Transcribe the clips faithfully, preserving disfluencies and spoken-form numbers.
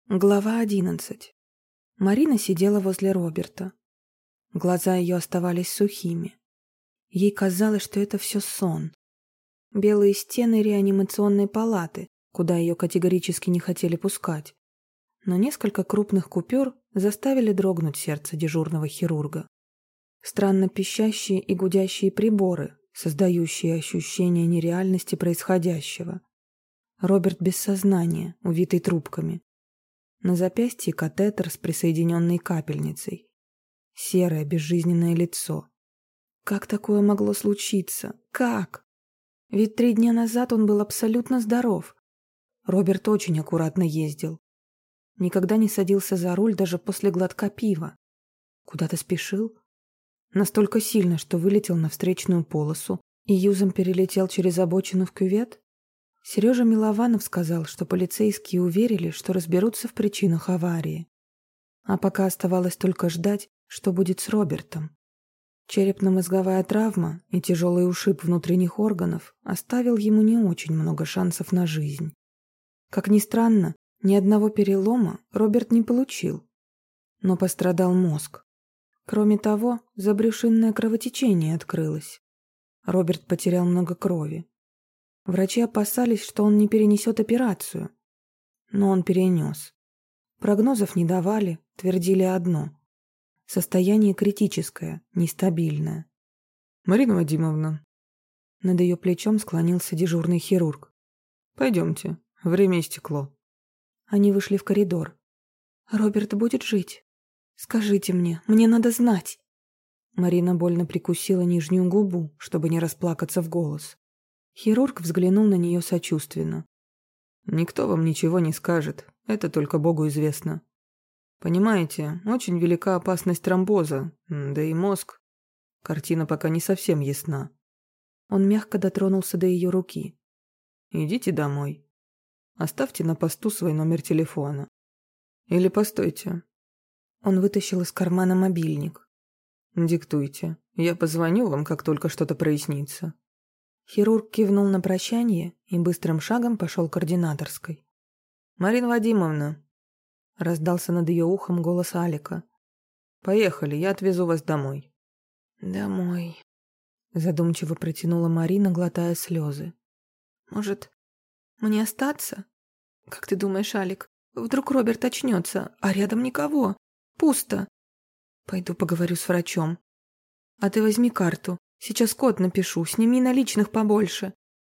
Глава одиннадцать. Марина сидела возле Роберта. Глаза ее оставались сухими. Ей казалось, что это все сон. Белые стены реанимационной палаты, куда ее категорически не хотели пускать. Но несколько крупных купюр заставили дрогнуть сердце дежурного хирурга. Странно пищащие и гудящие приборы, создающие ощущение нереальности происходящего. Роберт без сознания, увитый трубками. На запястье катетер с присоединенной капельницей. Серое безжизненное лицо. Как такое могло случиться? Как? Ведь три дня назад он был абсолютно здоров. Роберт очень аккуратно ездил. Никогда не садился за руль даже после глотка пива. Куда-то спешил. Настолько сильно, что вылетел на встречную полосу и юзом перелетел через обочину в кювет? Сережа Милованов сказал, что полицейские уверили, что разберутся в причинах аварии. А пока оставалось только ждать, что будет с Робертом. Черепно-мозговая травма и тяжелый ушиб внутренних органов оставил ему не очень много шансов на жизнь. Как ни странно, ни одного перелома Роберт не получил. Но пострадал мозг. Кроме того, забрюшинное кровотечение открылось. Роберт потерял много крови. Врачи опасались, что он не перенесет операцию. Но он перенес. Прогнозов не давали, твердили одно. Состояние критическое, нестабильное. «Марина Вадимовна». Над ее плечом склонился дежурный хирург. «Пойдемте, время истекло». Они вышли в коридор. «Роберт будет жить? Скажите мне, мне надо знать». Марина больно прикусила нижнюю губу, чтобы не расплакаться в голос. Хирург взглянул на нее сочувственно. «Никто вам ничего не скажет, это только Богу известно. Понимаете, очень велика опасность тромбоза, да и мозг. Картина пока не совсем ясна». Он мягко дотронулся до ее руки. «Идите домой. Оставьте на посту свой номер телефона. Или постойте». Он вытащил из кармана мобильник. «Диктуйте. Я позвоню вам, как только что-то прояснится». Хирург кивнул на прощание и быстрым шагом пошел к ординаторской. «Марина Вадимовна», — раздался над ее ухом голос Алика. «Поехали, я отвезу вас домой». «Домой», — задумчиво протянула Марина, глотая слезы. «Может, мне остаться? Как ты думаешь, Алик, вдруг Роберт очнется, а рядом никого? Пусто. Пойду поговорю с врачом. А ты возьми карту. Сейчас код напишу, сними наличных побольше.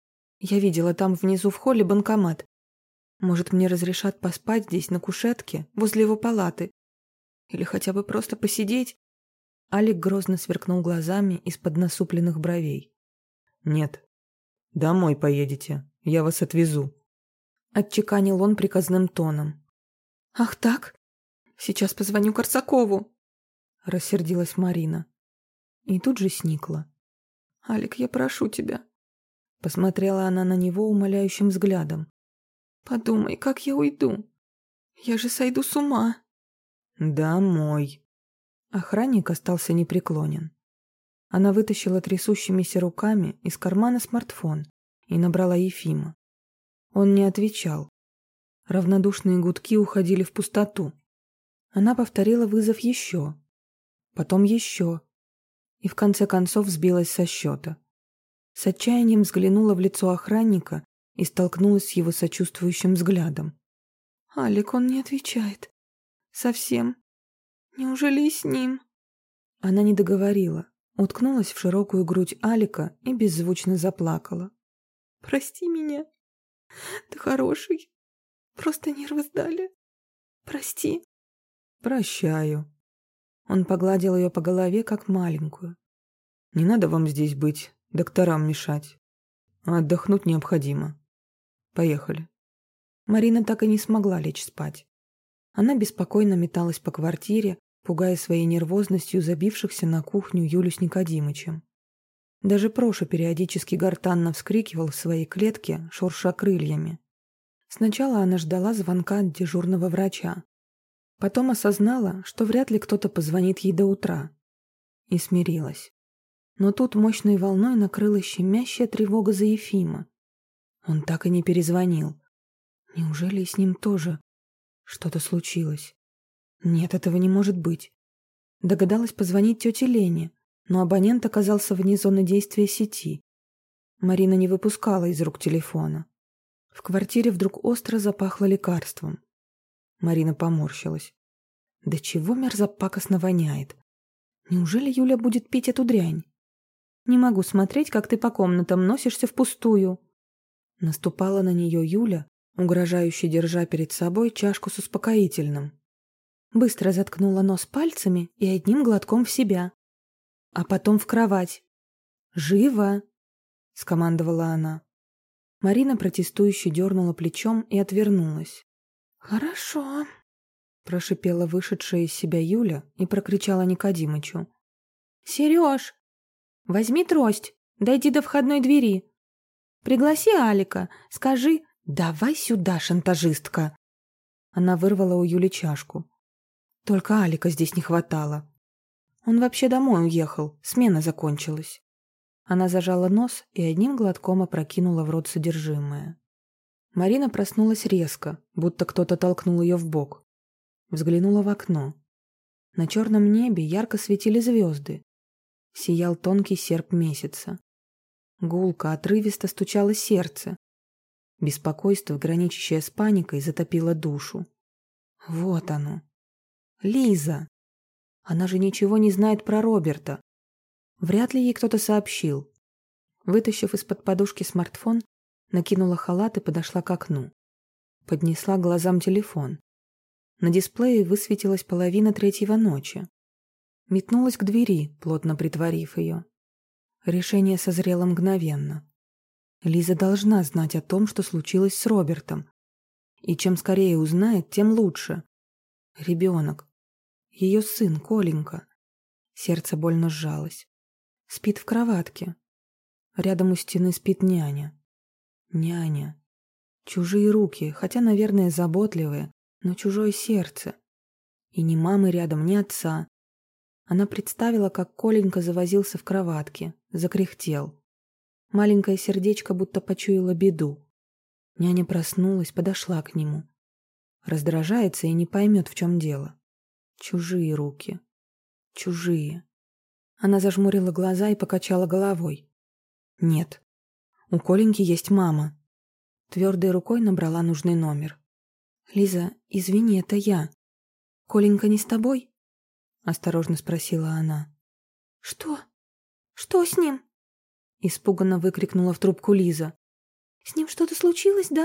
Я видела там внизу в холле банкомат. Может, мне разрешат поспать здесь на кушетке, возле его палаты? Или хотя бы просто посидеть?» Алик грозно сверкнул глазами из-под насупленных бровей. «Нет. Домой поедете. Я вас отвезу», — отчеканил он приказным тоном. «Ах так? Сейчас позвоню Корсакову», — рассердилась Марина. И тут же сникла. «Алик, я прошу тебя». Посмотрела она на него умоляющим взглядом. «Подумай, как я уйду? Я же сойду с ума». «Домой». Охранник остался непреклонен. Она вытащила трясущимися руками из кармана смартфон и набрала Ефима. Он не отвечал. Равнодушные гудки уходили в пустоту. Она повторила вызов еще, потом еще. И в конце концов сбилась со счета. С отчаянием взглянула в лицо охранника и столкнулась с его сочувствующим взглядом. «Алик, он не отвечает. Совсем. Неужели и с ним?» Она не договорила, уткнулась в широкую грудь Алика и беззвучно заплакала. «Прости меня. Ты хороший. Просто нервы сдали. Прости». «Прощаю». Он погладил ее по голове, как маленькую. «Не надо вам здесь быть, докторам мешать. А отдохнуть необходимо. Поехали». Марина так и не смогла лечь спать. Она беспокойно металась по квартире, пугая своей нервозностью забившихся на кухню Юлю с Никодимычем. Даже Проша периодически гортанно вскрикивал в своей клетке, шурша крыльями. Сначала она ждала звонка от дежурного врача. Потом осознала, что вряд ли кто-то позвонит ей до утра. И смирилась. Но тут мощной волной накрыла щемящая тревога за Ефима. Он так и не перезвонил. Неужели и с ним тоже? Что-то случилось. Нет, этого не может быть. Догадалась позвонить тете Лене, но абонент оказался вне зоны действия сети. Марина не выпускала из рук телефона. В квартире вдруг остро запахло лекарством. Марина поморщилась. Да чего мерзопакостно воняет? Неужели Юля будет пить эту дрянь? Не могу смотреть, как ты по комнатам носишься впустую. Наступала на нее Юля, угрожающе держа перед собой чашку с успокоительным. Быстро заткнула нос пальцами и одним глотком в себя. А потом в кровать. «Живо!» — скомандовала она. Марина протестующе дернула плечом и отвернулась. «Хорошо», — прошипела вышедшая из себя Юля и прокричала Никодимычу. «Сереж, возьми трость, дойди до входной двери. Пригласи Алика, скажи: давай сюда, шантажистка». Она вырвала у Юли чашку. Только Алика здесь не хватало. Он вообще домой уехал, смена закончилась. Она зажала нос и одним глотком опрокинула в рот содержимое. Марина проснулась резко, будто кто-то толкнул ее в бок. Взглянула в окно. На черном небе ярко светили звезды. Сиял тонкий серп месяца. Гулко, отрывисто стучало сердце. Беспокойство, граничащее с паникой, затопило душу. Вот оно. Лиза. Она же ничего не знает про Роберта. Вряд ли ей кто-то сообщил. Вытащив из-под подушки смартфон, накинула халат и подошла к окну. Поднесла к глазам телефон. На дисплее высветилась половина третьего ночи. Метнулась к двери, плотно притворив ее. Решение созрело мгновенно. Лиза должна знать о том, что случилось с Робертом. И чем скорее узнает, тем лучше. Ребенок. Ее сын, Коленька. Сердце больно сжалось. Спит в кроватке. Рядом у стены спит няня. Няня. Чужие руки, хотя, наверное, заботливые, но чужое сердце. И ни мамы рядом, ни отца. Она представила, как Коленька завозился в кроватке, закряхтел. Маленькое сердечко будто почуяло беду. Няня проснулась, подошла к нему. Раздражается и не поймет, в чем дело. Чужие руки. Чужие. Она зажмурила глаза и покачала головой. Нет. У Коленьки есть мама. Твердой рукой набрала нужный номер. «Лиза, извини, это я. Коленька не с тобой?» Осторожно спросила она. «Что? Что с ним?» Испуганно выкрикнула в трубку Лиза. «С ним что-то случилось, да?»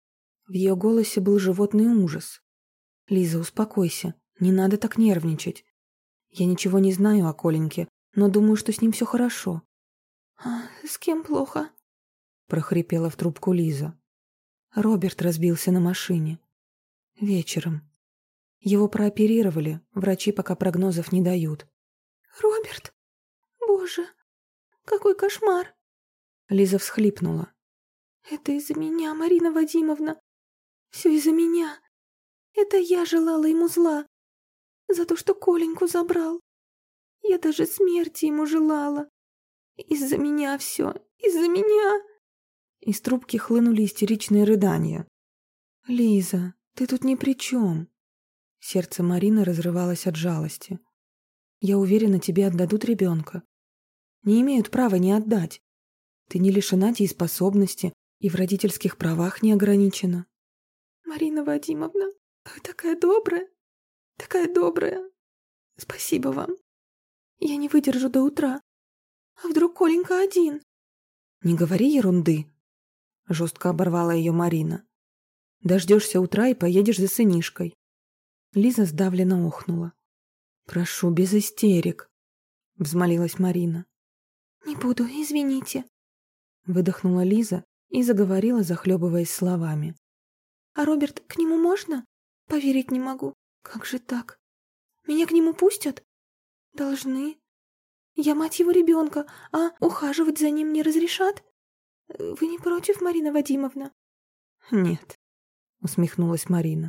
В ее голосе был животный ужас. «Лиза, успокойся. Не надо так нервничать. Я ничего не знаю о Коленьке, но думаю, что с ним все хорошо». «А с кем плохо?» Прохрипела в трубку Лиза. Роберт разбился на машине. Вечером. Его прооперировали, врачи пока прогнозов не дают. «Роберт? Боже, какой кошмар!» Лиза всхлипнула. «Это из-за меня, Марина Вадимовна. Все из-за меня. Это я желала ему зла. За то, что Коленьку забрал. Я даже смерти ему желала. Из-за меня все, из-за меня!» Из трубки хлынули истеричные рыдания. «Лиза, ты тут ни при чем!» Сердце Марины разрывалось от жалости. «Я уверена, тебе отдадут ребенка. Не имеют права не отдать. Ты не лишена дееспособности и в родительских правах не ограничена». «Марина Вадимовна, вы такая добрая, такая добрая. Спасибо вам. Я не выдержу до утра. А вдруг Коленька один?» «Не говори ерунды», — жестко оборвала ее Марина. «Дождешься утра и поедешь за сынишкой». Лиза сдавленно охнула. «Прошу, без истерик», — взмолилась Марина. «Не буду, извините», — выдохнула Лиза и заговорила, захлебываясь словами. «А Роберт, к нему можно? Поверить не могу. Как же так? Меня к нему пустят? Должны. Я мать его ребенка, а ухаживать за ним не разрешат? Вы не против, Марина Вадимовна?» «Нет», — усмехнулась Марина.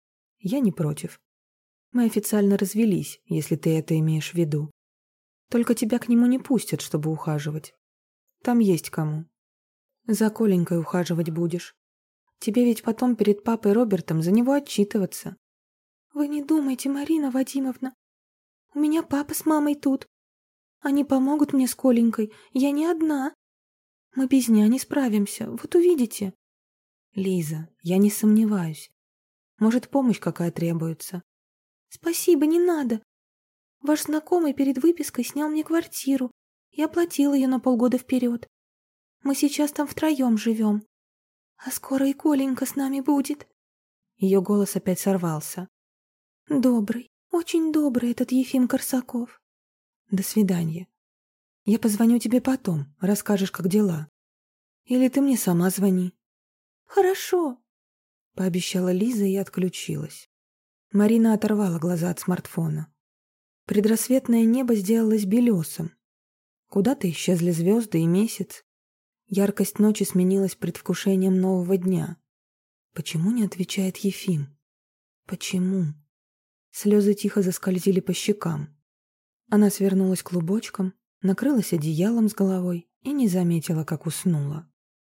«Я не против. Мы официально развелись, если ты это имеешь в виду. Только тебя к нему не пустят, чтобы ухаживать. Там есть кому. За Коленькой ухаживать будешь. Тебе ведь потом перед папой Робертом за него отчитываться. Вы не думайте, Марина Вадимовна. У меня папа с мамой тут. Они помогут мне с Коленькой. Я не одна. Мы без няни справимся, вот увидите. Лиза, я не сомневаюсь. Может, помощь какая требуется? Спасибо, не надо. Ваш знакомый перед выпиской снял мне квартиру и оплатил ее на полгода вперед. Мы сейчас там втроем живем. А скоро и Коленька с нами будет. Ее голос опять сорвался. Добрый, очень добрый этот Ефим Корсаков. До свидания. Я позвоню тебе потом, расскажешь, как дела. Или ты мне сама звони. Хорошо, пообещала Лиза и отключилась. Марина оторвала глаза от смартфона. Предрассветное небо сделалось белесым. Куда-то исчезли звезды и месяц. Яркость ночи сменилась предвкушением нового дня. Почему не отвечает Ефим? Почему? Слезы тихо заскользили по щекам. Она свернулась клубочком, накрылась одеялом с головой и не заметила, как уснула.